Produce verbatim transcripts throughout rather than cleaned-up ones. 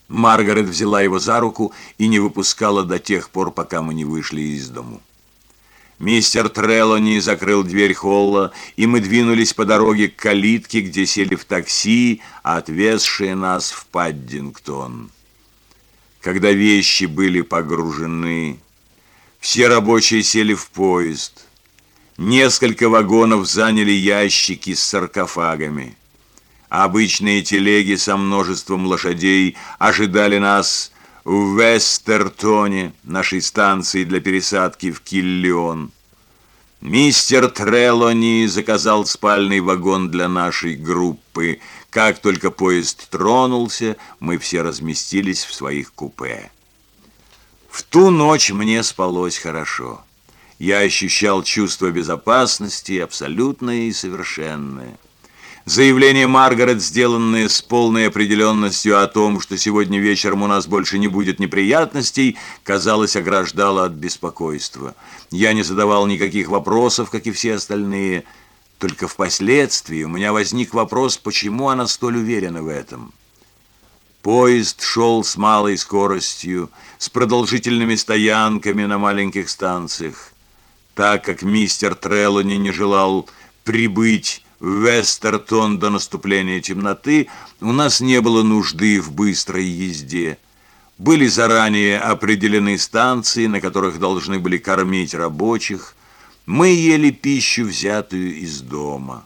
Маргарет взяла его за руку и не выпускала до тех пор, пока мы не вышли из дому. Мистер Трелони закрыл дверь холла, и мы двинулись по дороге к калитке, где сели в такси, отвезшее нас в Паддингтон. Когда вещи были погружены, все рабочие сели в поезд. Несколько вагонов заняли ящики с саркофагами. Обычные телеги со множеством лошадей ожидали нас в Вестертоне, нашей станции для пересадки в Киллион. Мистер Трелони заказал спальный вагон для нашей группы. Как только поезд тронулся, мы все разместились в своих купе. В ту ночь мне спалось хорошо. Я ощущал чувство безопасности, абсолютное и совершенное. Заявление Маргарет, сделанное с полной определенностью о том, что сегодня вечером у нас больше не будет неприятностей, казалось, ограждало от беспокойства. Я не задавал никаких вопросов, как и все остальные. Только впоследствии у меня возник вопрос, почему она столь уверена в этом. Поезд шел с малой скоростью, с продолжительными стоянками на маленьких станциях. Так как мистер Трелони не желал прибыть в Вестертон до наступления темноты, у нас не было нужды в быстрой езде. Были заранее определены станции, на которых должны были кормить рабочих. Мы ели пищу, взятую из дома.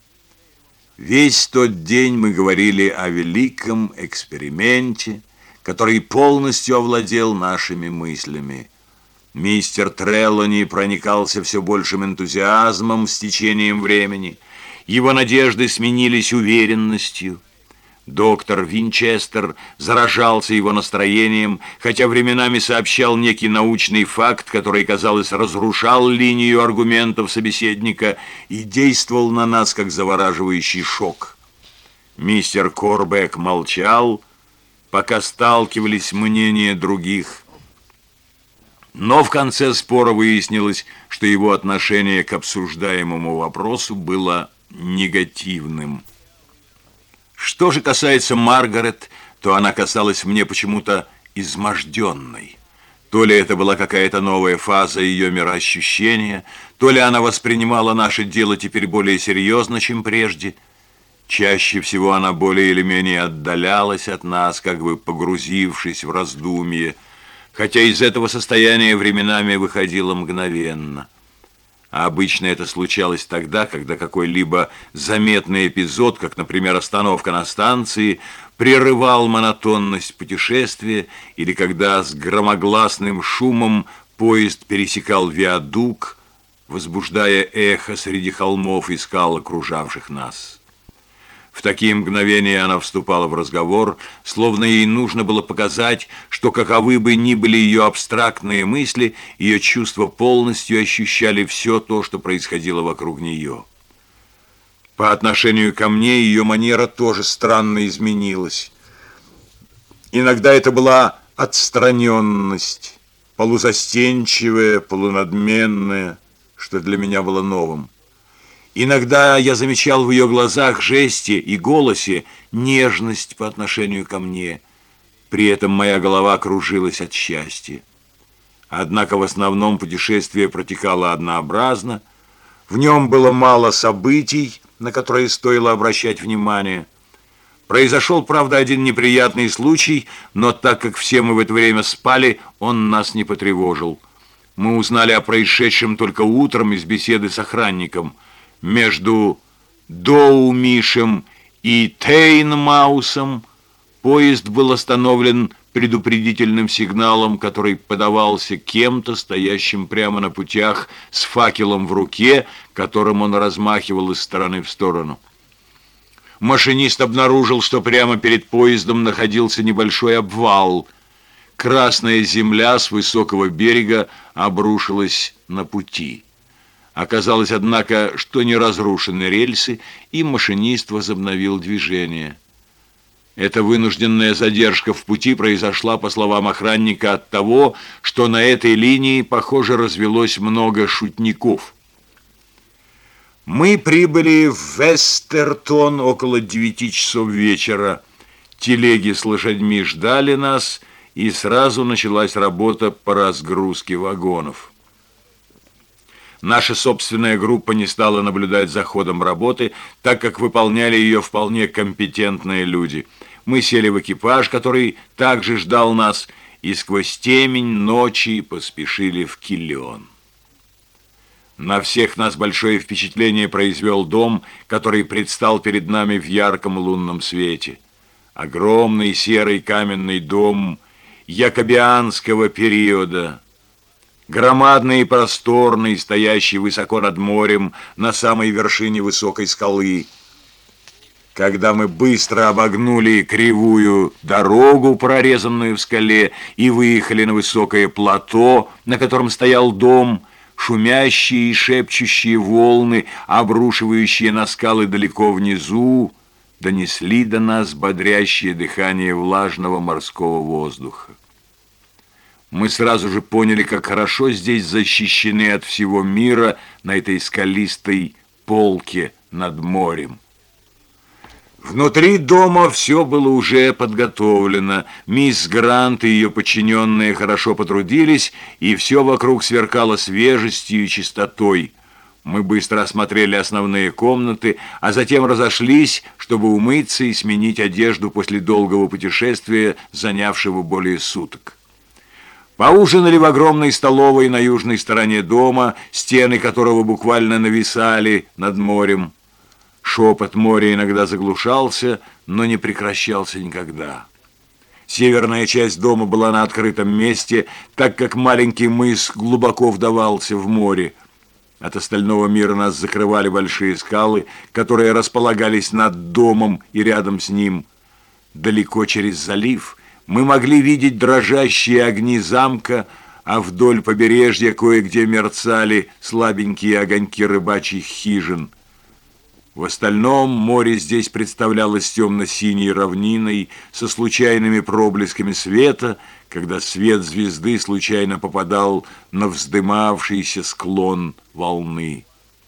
Весь тот день мы говорили о великом эксперименте, который полностью овладел нашими мыслями. Мистер Трелони проникался все большим энтузиазмом с течением времени. Его надежды сменились уверенностью. Доктор Винчестер заражался его настроением, хотя временами сообщал некий научный факт, который, казалось, разрушал линию аргументов собеседника и действовал на нас, как завораживающий шок. Мистер Корбек молчал, пока сталкивались мнения других. Но в конце спора выяснилось, что его отношение к обсуждаемому вопросу было негативным. Что же касается Маргарет, то она казалась мне почему-то изможденной. То ли это была какая-то новая фаза ее мироощущения, то ли она воспринимала наше дело теперь более серьезно, чем прежде. Чаще всего она более или менее отдалялась от нас, как бы погрузившись в раздумье, хотя из этого состояния временами выходила мгновенно. А обычно это случалось тогда, когда какой-либо заметный эпизод, как, например, остановка на станции, прерывал монотонность путешествия, или когда с громогласным шумом поезд пересекал виадук, возбуждая эхо среди холмов и скал, окружавших нас. В такие мгновения она вступала в разговор, словно ей нужно было показать, что каковы бы ни были ее абстрактные мысли, ее чувства полностью ощущали все то, что происходило вокруг нее. По отношению ко мне ее манера тоже странно изменилась. Иногда это была отстраненность, полузастенчивая, полунадменная, что для меня было новым. Иногда я замечал в ее глазах, жесте и голосе нежность по отношению ко мне. При этом моя голова кружилась от счастья. Однако в основном путешествие протекало однообразно. В нем было мало событий, на которые стоило обращать внимание. Произошел, правда, один неприятный случай, но так как все мы в это время спали, он нас не потревожил. Мы узнали о происшедшем только утром из беседы с охранником. Между Доумишем и Тейнмаусом поезд был остановлен предупредительным сигналом, который подавался кем-то, стоящим прямо на путях, с факелом в руке, которым он размахивал из стороны в сторону. Машинист обнаружил, что прямо перед поездом находился небольшой обвал. Красная земля с высокого берега обрушилась на пути. Оказалось, однако, что не разрушены рельсы, и машинист возобновил движение. Эта вынужденная задержка в пути произошла, по словам охранника, от того, что на этой линии, похоже, развелось много шутников. Мы прибыли в Вестертон около девяти часов вечера. Телеги с лошадьми ждали нас, и сразу началась работа по разгрузке вагонов. Наша собственная группа не стала наблюдать за ходом работы, так как выполняли ее вполне компетентные люди. Мы сели в экипаж, который также ждал нас, и сквозь темень ночи поспешили в Киллион. На всех нас большое впечатление произвел дом, который предстал перед нами в ярком лунном свете. Огромный серый каменный дом якобианского периода, громадный и просторный, стоящий высоко над морем на самой вершине высокой скалы. Когда мы быстро обогнули кривую дорогу, прорезанную в скале, и выехали на высокое плато, на котором стоял дом, шумящие и шепчущие волны, обрушивающие на скалы далеко внизу, донесли до нас бодрящее дыхание влажного морского воздуха. Мы сразу же поняли, как хорошо здесь защищены от всего мира на этой скалистой полке над морем. Внутри дома все было уже подготовлено. Мисс Грант и ее подчиненные хорошо потрудились, и все вокруг сверкало свежестью и чистотой. Мы быстро осмотрели основные комнаты, а затем разошлись, чтобы умыться и сменить одежду после долгого путешествия, занявшего более суток. Поужинали в огромной столовой на южной стороне дома, стены которого буквально нависали над морем. Шепот моря иногда заглушался, но не прекращался никогда. Северная часть дома была на открытом месте, так как маленький мыс глубоко вдавался в море. От остального мира нас закрывали большие скалы, которые располагались над домом и рядом с ним. Далеко через залив мы могли видеть дрожащие огни замка, а вдоль побережья кое-где мерцали слабенькие огоньки рыбачьих хижин. В остальном море здесь представлялось темно-синей равниной со случайными проблесками света, когда свет звезды случайно попадал на вздымавшийся склон волны.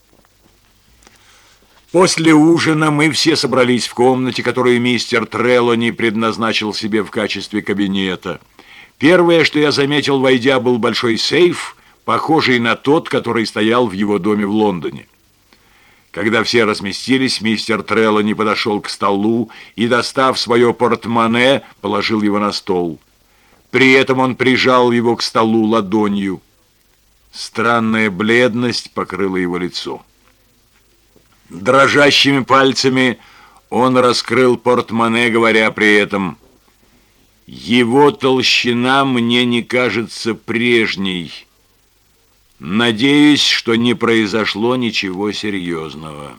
После ужина мы все собрались в комнате, которую мистер Трелони предназначил себе в качестве кабинета. Первое, что я заметил, войдя, был большой сейф, похожий на тот, который стоял в его доме в Лондоне. Когда все разместились, мистер Трелони подошел к столу и, достав свое портмоне, положил его на стол. При этом он прижал его к столу ладонью. Странная бледность покрыла его лицо. Дрожащими пальцами он раскрыл портмоне, говоря при этом: «Его толщина мне не кажется прежней. Надеюсь, что не произошло ничего серьезного».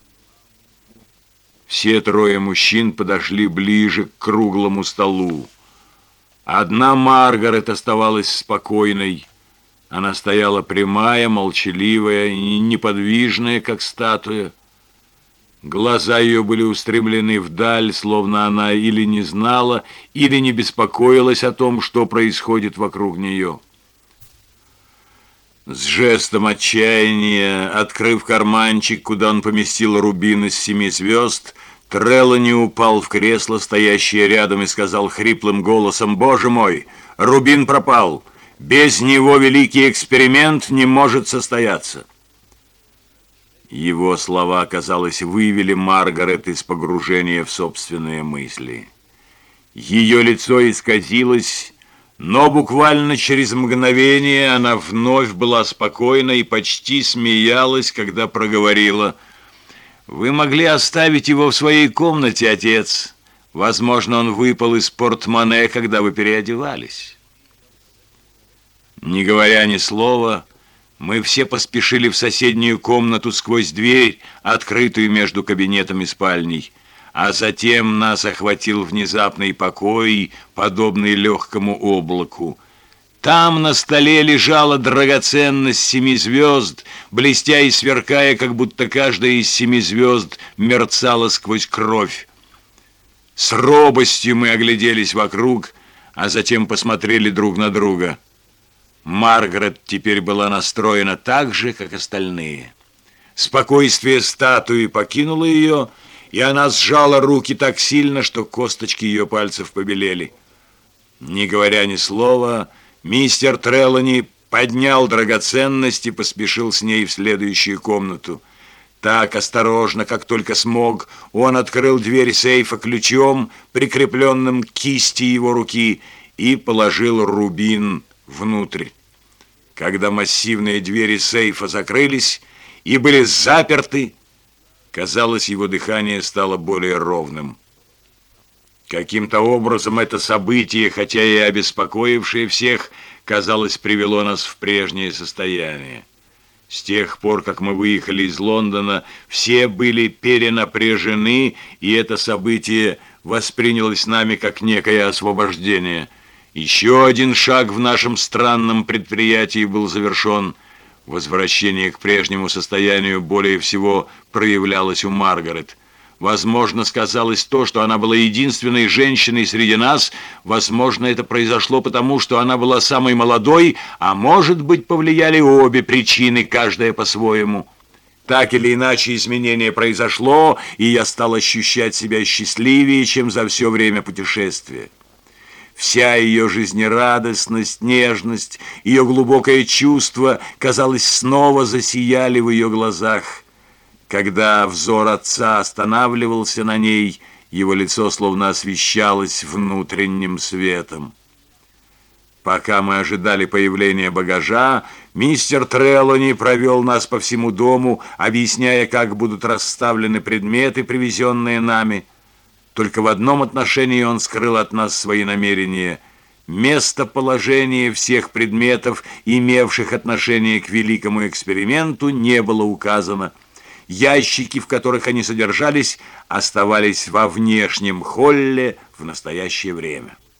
Все трое мужчин подошли ближе к круглому столу. Одна Маргарет оставалась спокойной. Она стояла прямая, молчаливая и неподвижная, как статуя. Глаза ее были устремлены вдаль, словно она или не знала, или не беспокоилась о том, что происходит вокруг нее. С жестом отчаяния, открыв карманчик, куда он поместил рубин из семи звезд, Трелони упал в кресло, стоящее рядом, и сказал хриплым голосом: «Боже мой, рубин пропал! Без него великий эксперимент не может состояться!» Его слова, казалось, вывели Маргарет из погружения в собственные мысли. Ее лицо исказилось, но буквально через мгновение она вновь была спокойна и почти смеялась, когда проговорила: «Вы могли оставить его в своей комнате, отец. Возможно, он выпал из портмоне, когда вы переодевались». Не говоря ни слова, мы все поспешили в соседнюю комнату сквозь дверь, открытую между кабинетом и спальней. А затем нас охватил внезапный покой, подобный легкому облаку. Там на столе лежала драгоценность семи звезд, блестя и сверкая, как будто каждая из семи звезд мерцала сквозь кровь. С робостью мы огляделись вокруг, а затем посмотрели друг на друга. Маргарет теперь была настроена так же, как остальные. Спокойствие статуи покинуло ее, и она сжала руки так сильно, что косточки ее пальцев побелели. Не говоря ни слова, мистер Трелони поднял драгоценность и поспешил с ней в следующую комнату. Так осторожно, как только смог, он открыл дверь сейфа ключом, прикрепленным к кисти его руки, и положил рубин внутрь. Когда массивные двери сейфа закрылись и были заперты, казалось, его дыхание стало более ровным. Каким-то образом это событие, хотя и обеспокоившее всех, казалось, привело нас в прежнее состояние. С тех пор, как мы выехали из Лондона, все были перенапряжены, и это событие воспринялось нами как некое освобождение. Еще один шаг в нашем странном предприятии был завершен. Возвращение к прежнему состоянию более всего проявлялось у Маргарет. Возможно, сказалось то, что она была единственной женщиной среди нас. Возможно, это произошло потому, что она была самой молодой, а может быть, повлияли обе причины, каждая по-своему. Так или иначе, изменение произошло, и я стал ощущать себя счастливее, чем за все время путешествия. Вся ее жизнерадостность, нежность, ее глубокое чувство, казалось, снова засияли в ее глазах. Когда взор отца останавливался на ней, его лицо словно освещалось внутренним светом. Пока мы ожидали появления багажа, мистер Трелони провел нас по всему дому, объясняя, как будут расставлены предметы, привезенные нами. Только в одном отношении он скрыл от нас свои намерения. Местоположение всех предметов, имевших отношение к великому эксперименту, не было указано. Ящики, в которых они содержались, оставались во внешнем холле в настоящее время.